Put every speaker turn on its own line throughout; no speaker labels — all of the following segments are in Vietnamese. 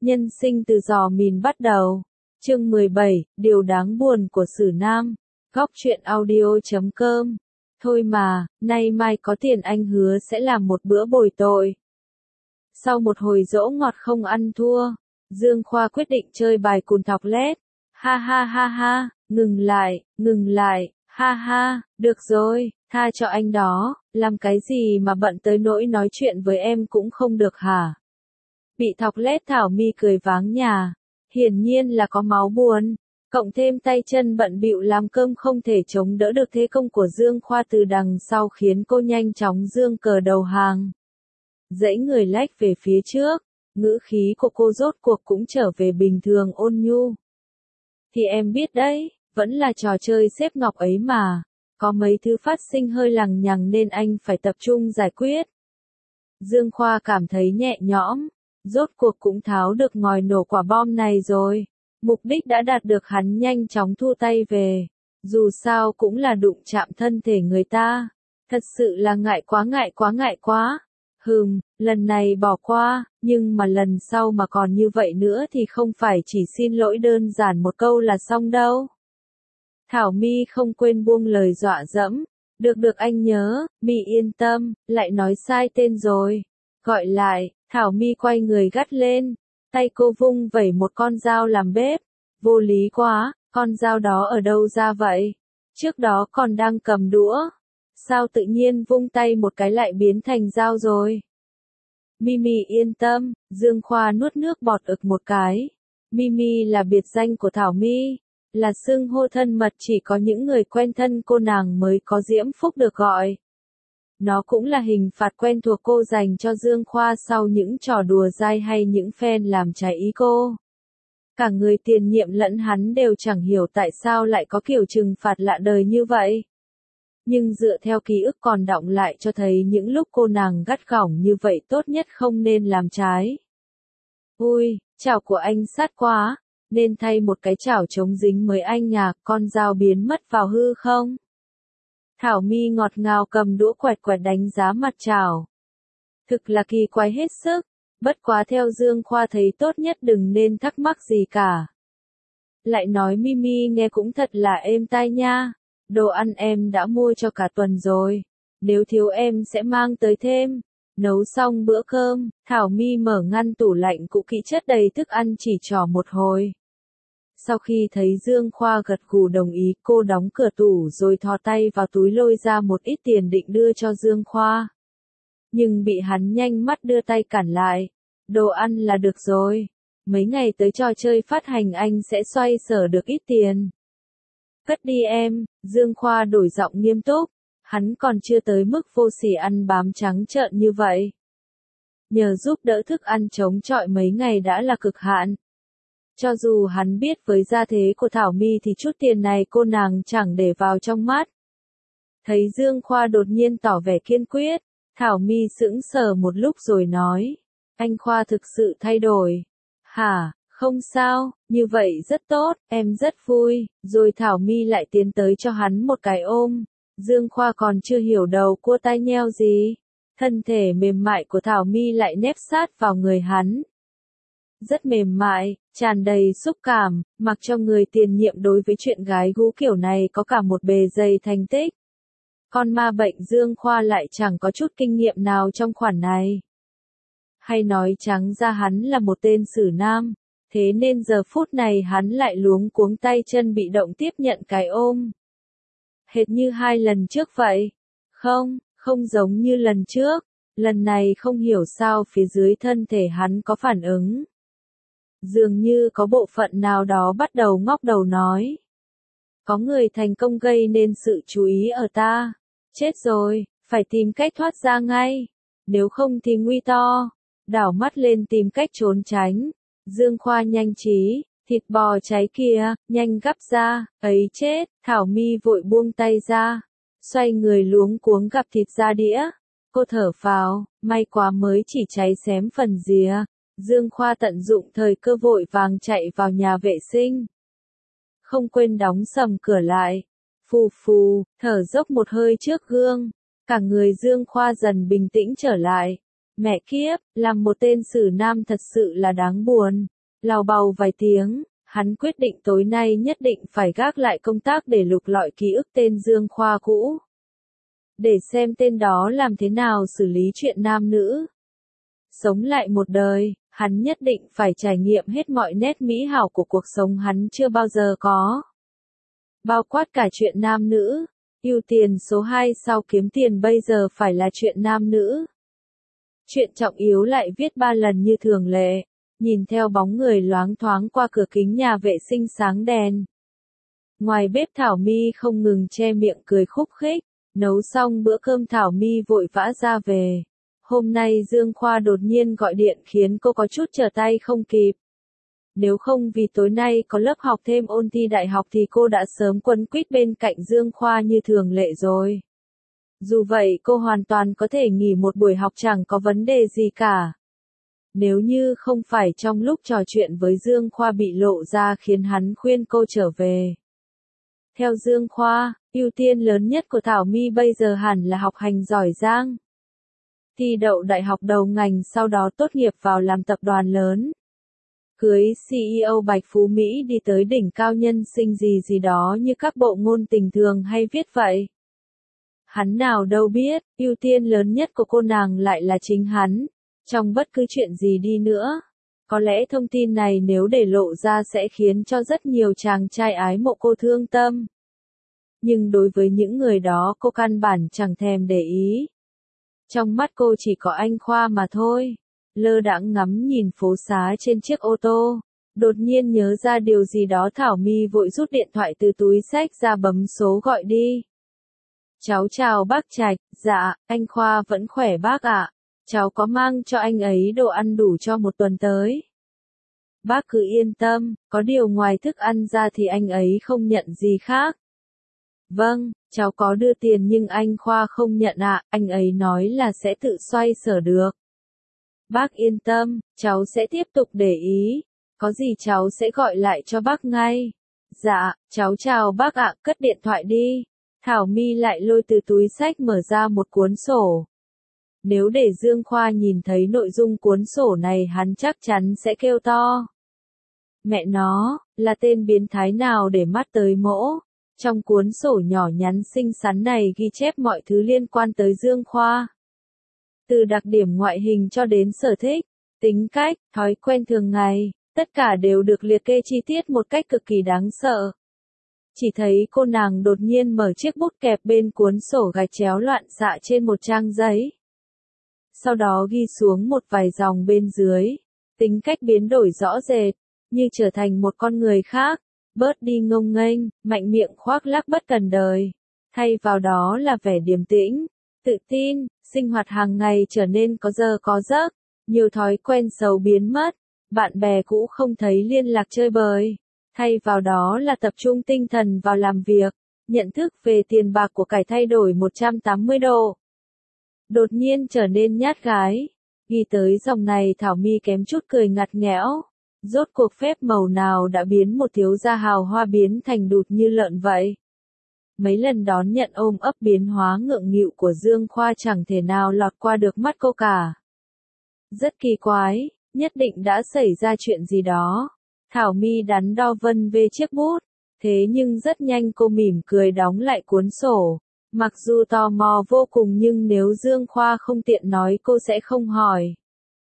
Nhân sinh từ giò mìn bắt đầu. Chương 17, điều đáng buồn của Sử Nam. Góc truyện audio.com. Thôi mà, nay mai có tiền anh hứa sẽ làm một bữa bồi tội. Sau một hồi dỗ ngọt không ăn thua, Dương Khoa quyết định chơi bài cùn thọc lét. Ha ha ha ha, ngừng lại, ha ha, được rồi, tha cho anh đó, làm cái gì mà bận tới nỗi nói chuyện với em cũng không được hả? Bị thọc lét Thảo My cười váng nhà, hiển nhiên là có máu buồn, cộng thêm tay chân bận bịu làm cơm không thể chống đỡ được thế công của Dương Khoa từ đằng sau khiến cô nhanh chóng giương cờ đầu hàng. Dãy người lách về phía trước, ngữ khí của cô rốt cuộc cũng trở về bình thường ôn nhu. Thì em biết đấy, vẫn là trò chơi xếp ngọc ấy mà, có mấy thứ phát sinh hơi lằng nhằng nên anh phải tập trung giải quyết. Dương Khoa cảm thấy nhẹ nhõm, rốt cuộc cũng tháo được ngòi nổ quả bom này rồi, mục đích đã đạt được, hắn nhanh chóng thu tay về, dù sao cũng là đụng chạm thân thể người ta, thật sự là ngại quá. Lần này bỏ qua, nhưng mà lần sau mà còn như vậy nữa thì không phải chỉ xin lỗi đơn giản một câu là xong đâu. Thảo My không quên buông lời dọa dẫm, được anh nhớ, My yên tâm, lại nói sai tên rồi. Gọi lại, Thảo My quay người gắt lên, tay cô vung vẩy một con dao làm bếp, vô lý quá, con dao đó ở đâu ra vậy? Trước đó còn đang cầm đũa, sao tự nhiên vung tay một cái lại biến thành dao rồi? Mimi yên tâm, Dương Khoa nuốt nước bọt ực một cái. Mimi là biệt danh của Thảo My, là xưng hô thân mật chỉ có những người quen thân cô nàng mới có diễm phúc được gọi. Nó cũng là hình phạt quen thuộc cô dành cho Dương Khoa sau những trò đùa dai hay những fan làm trái ý cô. Cả người tiền nhiệm lẫn hắn đều chẳng hiểu tại sao lại có kiểu trừng phạt lạ đời như vậy. Nhưng dựa theo ký ức còn đọng lại cho thấy những lúc cô nàng gắt gỏng như vậy tốt nhất không nên làm trái. Ui, chảo của anh sát quá, nên thay một cái chảo chống dính mới anh à, con dao biến mất vào hư không? Thảo My ngọt ngào cầm đũa quẹt đánh giá mặt chảo. Thực là kỳ quái hết sức, bất quá theo Dương Khoa thấy tốt nhất đừng nên thắc mắc gì cả. Lại nói Mimi nghe cũng thật là êm tai nha. Đồ ăn em đã mua cho cả tuần rồi, nếu thiếu em sẽ mang tới thêm. Nấu xong bữa cơm, Thảo My mở ngăn tủ lạnh cũ kỹ chất đầy thức ăn chỉ trỏ một hồi. Sau khi thấy Dương Khoa gật gù đồng ý, cô đóng cửa tủ rồi thò tay vào túi lôi ra một ít tiền định đưa cho Dương Khoa. Nhưng bị hắn nhanh mắt đưa tay cản lại. Đồ ăn là được rồi, mấy ngày tới trò chơi phát hành anh sẽ xoay sở được ít tiền. Cất đi em, Dương Khoa đổi giọng nghiêm túc, hắn còn chưa tới mức vô sỉ ăn bám trắng trợn như vậy. Nhờ giúp đỡ thức ăn chống chọi mấy ngày đã là cực hạn. Cho dù hắn biết với gia thế của Thảo My thì chút tiền này cô nàng chẳng để vào trong mắt. Thấy Dương Khoa đột nhiên tỏ vẻ kiên quyết, Thảo My sững sờ một lúc rồi nói, anh Khoa thực sự thay đổi. Hả? Không sao, như vậy rất tốt, em rất vui, rồi Thảo My lại tiến tới cho hắn một cái ôm. Dương Khoa còn chưa hiểu đầu cua tai nheo gì. Thân thể mềm mại của Thảo My lại nép sát vào người hắn. Rất mềm mại, tràn đầy xúc cảm, mặc cho người tiền nhiệm đối với chuyện gái gú kiểu này có cả một bề dày thành tích. Con ma bệnh Dương Khoa lại chẳng có chút kinh nghiệm nào trong khoản này. Hay nói trắng ra hắn là một tên Sử Nam. Thế nên giờ phút này hắn lại luống cuống tay chân bị động tiếp nhận cái ôm. Hệt như hai lần trước vậy. Không giống như lần trước. Lần này không hiểu sao phía dưới thân thể hắn có phản ứng. Dường như có bộ phận nào đó bắt đầu ngóc đầu nói. Có người thành công gây nên sự chú ý ở ta. Chết rồi, phải tìm cách thoát ra ngay. Nếu không thì nguy to. Đảo mắt lên tìm cách trốn tránh. Dương Khoa nhanh trí, thịt bò cháy kia, nhanh gắp ra, ấy chết, Thảo My vội buông tay ra, xoay người luống cuống gắp thịt ra đĩa. Cô thở phào, may quá mới chỉ cháy xém phần rìa. Dương Khoa tận dụng thời cơ vội vàng chạy vào nhà vệ sinh. Không quên đóng sầm cửa lại. Phù, thở dốc một hơi trước gương. Cả người Dương Khoa dần bình tĩnh trở lại. Mẹ kiếp, làm một tên sử nam thật sự là đáng buồn. Lào bào vài tiếng, hắn quyết định tối nay nhất định phải gác lại công tác để lục lọi ký ức tên Dương Khoa cũ. Để xem tên đó làm thế nào xử lý chuyện nam nữ. Sống lại một đời, hắn nhất định phải trải nghiệm hết mọi nét mỹ hảo của cuộc sống hắn chưa bao giờ có. Bao quát cả chuyện nam nữ. Ưu tiên số 2 sau kiếm tiền bây giờ phải là chuyện nam nữ. Chuyện trọng yếu lại viết 3 lần như thường lệ. Nhìn theo bóng người loáng thoáng qua cửa kính nhà vệ sinh sáng đèn. Ngoài bếp Thảo My không ngừng che miệng cười khúc khích. Nấu xong bữa cơm Thảo My vội vã ra về. Hôm nay Dương Khoa đột nhiên gọi điện khiến cô có chút trở tay không kịp. Nếu không vì tối nay có lớp học thêm ôn thi đại học thì cô đã sớm quấn quýt bên cạnh Dương Khoa như thường lệ rồi. Dù vậy cô hoàn toàn có thể nghỉ một buổi học chẳng có vấn đề gì cả. Nếu như không phải trong lúc trò chuyện với Dương Khoa bị lộ ra khiến hắn khuyên cô trở về. Theo Dương Khoa, ưu tiên lớn nhất của Thảo My bây giờ hẳn là học hành giỏi giang. Thi đậu đại học đầu ngành sau đó tốt nghiệp vào làm tập đoàn lớn. Cưới CEO Bạch Phú Mỹ đi tới đỉnh cao nhân sinh gì đó như các bộ ngôn tình thường hay viết vậy. Hắn nào đâu biết, ưu tiên lớn nhất của cô nàng lại là chính hắn. Trong bất cứ chuyện gì đi nữa. Có lẽ thông tin này nếu để lộ ra sẽ khiến cho rất nhiều chàng trai ái mộ cô thương tâm. Nhưng đối với những người đó cô căn bản chẳng thèm để ý. Trong mắt cô chỉ có anh Khoa mà thôi. Lơ đãng ngắm nhìn phố xá trên chiếc ô tô. Đột nhiên nhớ ra điều gì đó Thảo My vội rút điện thoại từ túi xách ra bấm số gọi đi. Cháu chào bác Trạch, dạ, anh Khoa vẫn khỏe bác ạ. Cháu có mang cho anh ấy đồ ăn đủ cho một tuần tới. Bác cứ yên tâm, có điều ngoài thức ăn ra thì anh ấy không nhận gì khác. Vâng, cháu có đưa tiền nhưng anh Khoa không nhận ạ, anh ấy nói là sẽ tự xoay sở được. Bác yên tâm, cháu sẽ tiếp tục để ý. Có gì cháu sẽ gọi lại cho bác ngay. Dạ, cháu chào bác ạ, cất điện thoại đi. Thảo My lại lôi từ túi xách mở ra một cuốn sổ. Nếu để Dương Khoa nhìn thấy nội dung cuốn sổ này hắn chắc chắn sẽ kêu to. Mẹ nó, là tên biến thái nào để mắt tới mỗ. Trong cuốn sổ nhỏ nhắn xinh xắn này ghi chép mọi thứ liên quan tới Dương Khoa. Từ đặc điểm ngoại hình cho đến sở thích, tính cách, thói quen thường ngày, tất cả đều được liệt kê chi tiết một cách cực kỳ đáng sợ. Chỉ thấy cô nàng đột nhiên mở chiếc bút kẹp bên cuốn sổ gạch chéo loạn xạ trên một trang giấy. Sau đó ghi xuống một vài dòng bên dưới, tính cách biến đổi rõ rệt, như trở thành một con người khác, bớt đi ngông nghênh, mạnh miệng khoác lác bất cần đời. Thay vào đó là vẻ điềm tĩnh, tự tin, sinh hoạt hàng ngày trở nên có giờ có giấc, nhiều thói quen xấu biến mất, bạn bè cũ không thấy liên lạc chơi bời. Thay vào đó là tập trung tinh thần vào làm việc, nhận thức về tiền bạc của cải thay đổi 180 độ. Đột nhiên trở nên nhát gái. Ghi tới dòng này Thảo My kém chút cười ngặt nghẽo. Rốt cuộc phép màu nào đã biến một thiếu gia hào hoa biến thành đụt như lợn vậy. Mấy lần đón nhận ôm ấp biến hóa ngượng nghịu của Dương Khoa chẳng thể nào lọt qua được mắt cô cả. Rất kỳ quái, nhất định đã xảy ra chuyện gì đó. Thảo My đắn đo vân về chiếc bút. Thế nhưng rất nhanh cô mỉm cười đóng lại cuốn sổ. Mặc dù tò mò vô cùng nhưng nếu Dương Khoa không tiện nói cô sẽ không hỏi.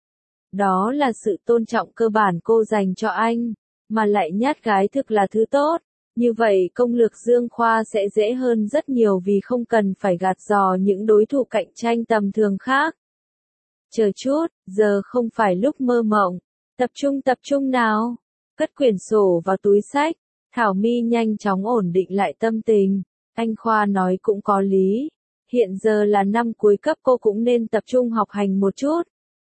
Đó là sự tôn trọng cơ bản cô dành cho anh, mà lại nhát gái thực là thứ tốt. Như vậy công lược Dương Khoa sẽ dễ hơn rất nhiều vì không cần phải gạt giò những đối thủ cạnh tranh tầm thường khác. Chờ chút, giờ không phải lúc mơ mộng. Tập trung nào. Cất quyển sổ vào túi xách. Thảo My nhanh chóng ổn định lại tâm tình. Anh Khoa nói cũng có lý. Hiện giờ là năm cuối cấp cô cũng nên tập trung học hành một chút.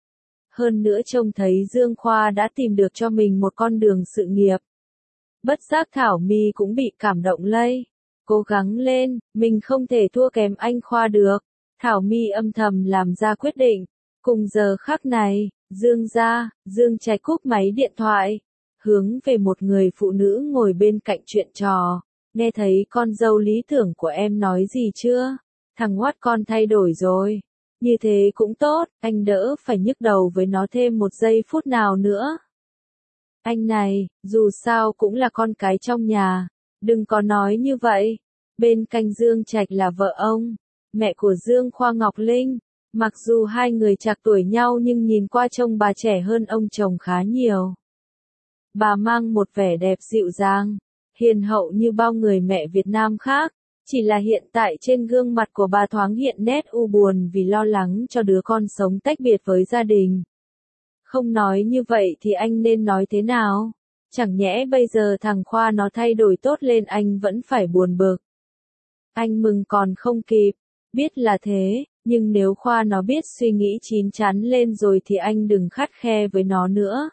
Hơn nữa trông thấy Dương Khoa đã tìm được cho mình một con đường sự nghiệp. Bất giác Thảo My cũng bị cảm động lây. Cố gắng lên, mình không thể thua kém anh Khoa được. Thảo My âm thầm làm ra quyết định. Cùng giờ khắc này, Dương Trạch cúp máy điện thoại. Hướng về một người phụ nữ ngồi bên cạnh chuyện trò. Nghe thấy con dâu lý tưởng của em nói gì chưa? Thằng Hoắt con thay đổi rồi. Như thế cũng tốt, anh đỡ phải nhức đầu với nó thêm một giây phút nào nữa. Anh này, dù sao cũng là con cái trong nhà, đừng có nói như vậy. Bên cạnh Dương Trạch là vợ ông, mẹ của Dương Khoa Ngọc Linh. Mặc dù hai người trạc tuổi nhau nhưng nhìn qua trông bà trẻ hơn ông chồng khá nhiều. Bà mang một vẻ đẹp dịu dàng, hiền hậu như bao người mẹ Việt Nam khác, chỉ là hiện tại trên gương mặt của bà thoáng hiện nét u buồn vì lo lắng cho đứa con sống tách biệt với gia đình. Không nói như vậy thì anh nên nói thế nào? Chẳng nhẽ bây giờ thằng Khoa nó thay đổi tốt lên anh vẫn phải buồn bực. Anh mừng còn không kịp, biết là thế, nhưng nếu Khoa nó biết suy nghĩ chín chắn lên rồi thì anh đừng khắt khe với nó nữa.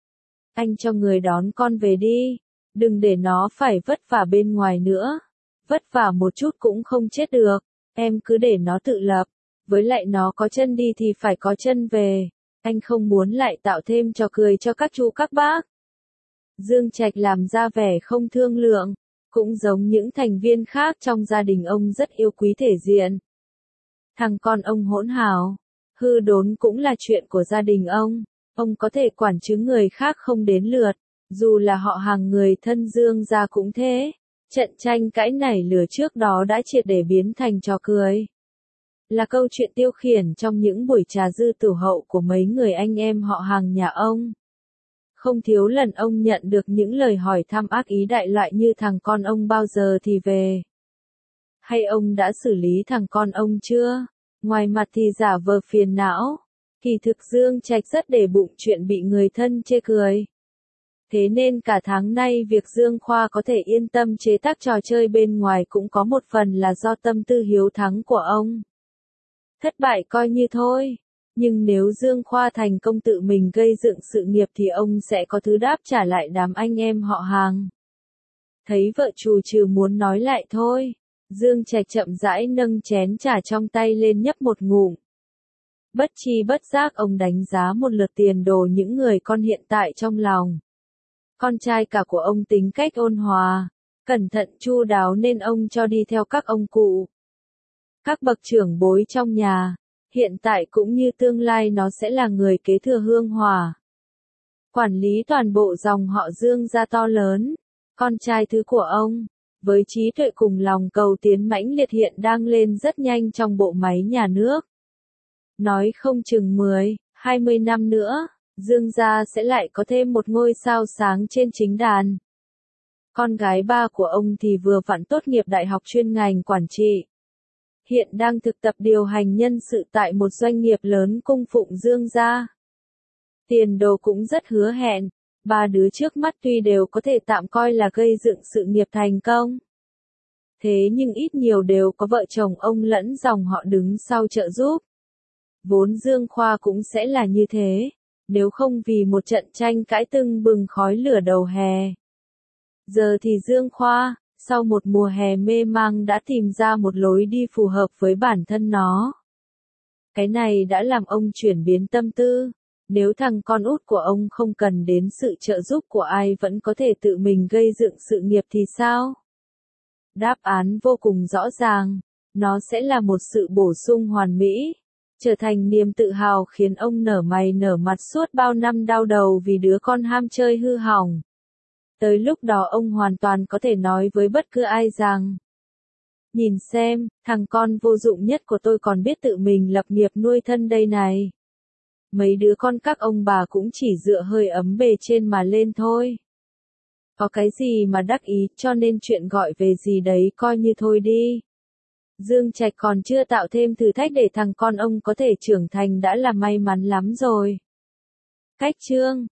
Anh cho người đón con về đi, đừng để nó phải vất vả bên ngoài nữa. Vất vả một chút cũng không chết được, em cứ để nó tự lập, với lại nó có chân đi thì phải có chân về. Anh không muốn lại tạo thêm trò cười cho các chú các bác. Dương Trạch làm ra vẻ không thương lượng, cũng giống những thành viên khác trong gia đình ông rất yêu quý thể diện. Thằng con ông hỗn hào, hư đốn cũng là chuyện của gia đình ông có thể quản chứ người khác không đến lượt, dù là họ hàng người thân Dương gia cũng thế. Trận tranh cãi nảy lửa trước đó đã triệt để biến thành trò cười. Là câu chuyện tiêu khiển trong những buổi trà dư tửu hậu của mấy người anh em họ hàng nhà ông. Không thiếu lần ông nhận được những lời hỏi thăm ác ý đại loại như thằng con ông bao giờ thì về. Hay ông đã xử lý thằng con ông chưa? Ngoài mặt thì giả vờ phiền não. Kỳ thực Dương Trạch rất để bụng chuyện bị người thân chê cười. Thế nên cả tháng nay việc Dương Khoa có thể yên tâm chế tác trò chơi bên ngoài cũng có một phần là do tâm tư hiếu thắng của ông. Thất bại coi như thôi, nhưng nếu Dương Khoa thành công tự mình gây dựng sự nghiệp thì ông sẽ có thứ đáp trả lại đám anh em họ hàng. Thấy vợ chù trừ muốn nói lại thôi, Dương Trạch chậm rãi nâng chén trà trong tay lên nhấp một ngụm. Bất chi bất giác ông đánh giá một lượt tiền đồ những người con hiện tại trong lòng. Con trai cả của ông tính cách ôn hòa, cẩn thận chu đáo nên ông cho đi theo các ông cụ. Các bậc trưởng bối trong nhà, hiện tại cũng như tương lai nó sẽ là người kế thừa hương hỏa. Quản lý toàn bộ dòng họ Dương gia to lớn, con trai thứ của ông, với trí tuệ cùng lòng cầu tiến mãnh liệt hiện đang lên rất nhanh trong bộ máy nhà nước. Nói không chừng 10, 20 năm nữa, Dương gia sẽ lại có thêm một ngôi sao sáng trên chính đàn. Con gái ba của ông thì vừa vặn tốt nghiệp đại học chuyên ngành quản trị. Hiện đang thực tập điều hành nhân sự tại một doanh nghiệp lớn cung phụng Dương gia. Tiền đồ cũng rất hứa hẹn, ba đứa trước mắt tuy đều có thể tạm coi là gây dựng sự nghiệp thành công. Thế nhưng ít nhiều đều có vợ chồng ông lẫn dòng họ đứng sau trợ giúp. Vốn Dương Khoa cũng sẽ là như thế, nếu không vì một trận tranh cãi tưng bừng khói lửa đầu hè. Giờ thì Dương Khoa, sau một mùa hè mê mang đã tìm ra một lối đi phù hợp với bản thân nó. Cái này đã làm ông chuyển biến tâm tư. Nếu thằng con út của ông không cần đến sự trợ giúp của ai vẫn có thể tự mình gây dựng sự nghiệp thì sao? Đáp án vô cùng rõ ràng, nó sẽ là một sự bổ sung hoàn mỹ, trở thành niềm tự hào khiến ông nở mày nở mặt suốt bao năm đau đầu vì đứa con ham chơi hư hỏng. Tới lúc đó ông hoàn toàn có thể nói với bất cứ ai rằng: nhìn xem, thằng con vô dụng nhất của tôi còn biết tự mình lập nghiệp nuôi thân đây này. Mấy đứa con các ông bà cũng chỉ dựa hơi ấm bề trên mà lên thôi. Có cái gì mà đắc ý, cho nên chuyện gọi về gì đấy coi như thôi đi. Dương Trạch còn chưa tạo thêm thử thách để thằng con ông có thể trưởng thành đã là may mắn lắm rồi. Cách chương